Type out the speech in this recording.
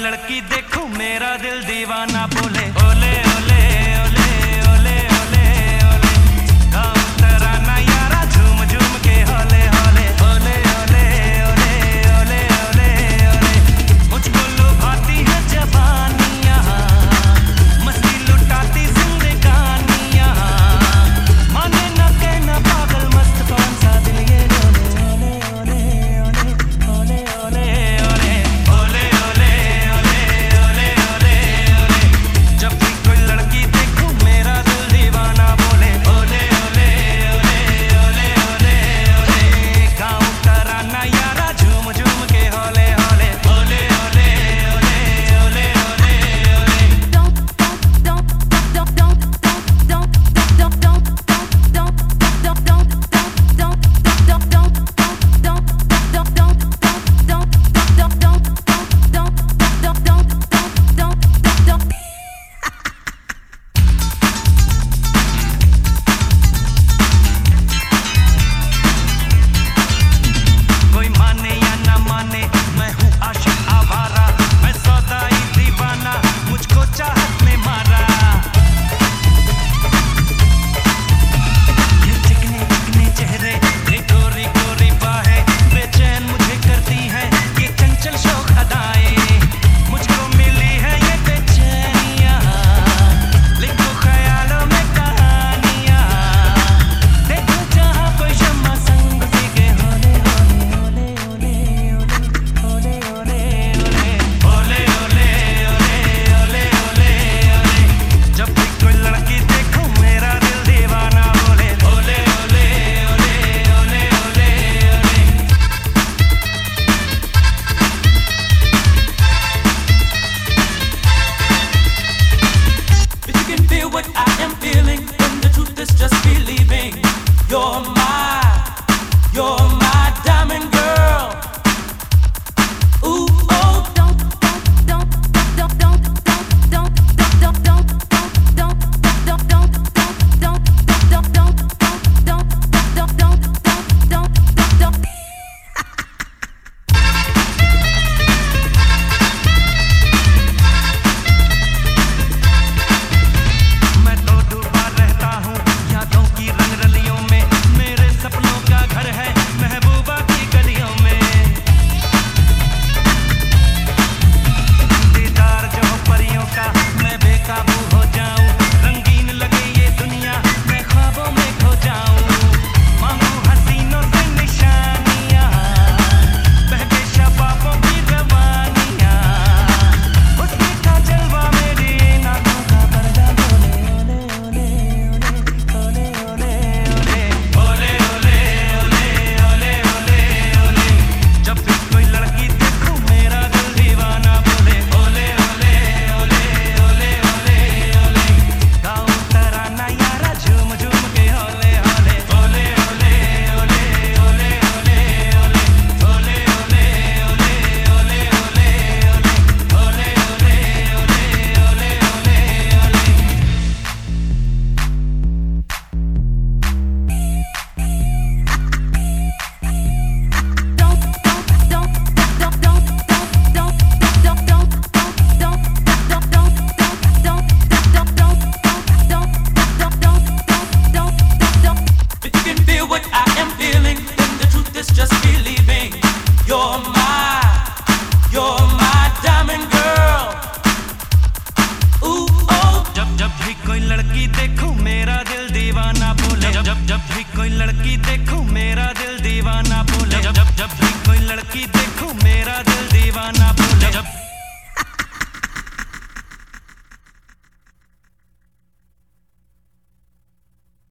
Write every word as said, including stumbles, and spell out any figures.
लड़की देखूं मेरा दिल दीवाना बोले ओले ओले ओले ओले ओले ओले गाँव तराना यारा झूम झूम के होले होले ओले ओले ओले ओले ओले ओले मुझको लुभाती है जवानियाँ मस्ती लुटाती जिंदगानियाँ माने न कहना पागल मस्त कौन सा दिल ये ओले ओले ओले ओले ओले ओले ओले ओले ओले ओले जब भी कोई लड़की देखूं मेरा दिल दीवाना बोले ओले ओले ओले ओले ओले ओले गाँव तराना यारा झूम झूम के होले होले ओले ओले ओले ओले ओले ओले Don't don't don't don't don't don't don't don't don't don't don't कोई माने या ना माने मैं हूँ आशिक आवारा मैं सौदाई दीवाना मुझको चाहत में मारा ये चिकने चिकने चेहरे ये गोरी गोरी बाहें बेचैन मुझे करती हैं ये चंचल शौक अदाएं मुझको मिली है ये बेचैनियाँ लिखो ख्यालों में कहानियाँ देखो जहाँ कोई शम्मा संग उसी के होले होले ओले ओले ओले ओले ओले ओले ओले ओले जब भी कोई लड़की देखूं मेरा दिल दीवाना बोले ओले ओले ओले ओले ओले ओले If you can feel what I am feeling, then the truth is just believing. You're my, you're my diamond girl. Ooh, oh, don't don't don't don't don't don't don't don't don't don't don't don't don't don't don't don't don't मैं तो डूबा रहता हूँ यादों की रंगरलियों में मेरे सपनों का घर है महबूबा की गलियों में दीदार जो हो परियों का मैं बेकाबू हो जाऊं रंगीन लगे ये दुनिया मैं ख्वाबों में खो जाऊं मांगू हसीनों से निशानियाँ बहके शबाबों की रवानियाँ उसकी का जलवा मेरी नाकों का पर्दा बोले ओले ओले ओले ओले ओले ओले ओले ओले ओले जब भी कोई लड़की देखूं मेरा दिल दीवाना बोले ओले ओले ओले ओले ओले ओले गाँव तराना यारा झूम झूम के होले होले ओले ओले ओले ओले ओले ओले ओले ओले ओले ओले ओले ओले ओले ओले ओले ओले ओले if you can feel what I am feeling, then the truth is just believing. You're my, you're my diamond girl. Ooh, oh, जब जब भी कोई लड़की देखूं मेरा दिल दीवाना बोले जब जब जब भी कोई लड़की देखूं मेरा दिल दीवाना बोले जब जब जब भी कोई लड़की देखूं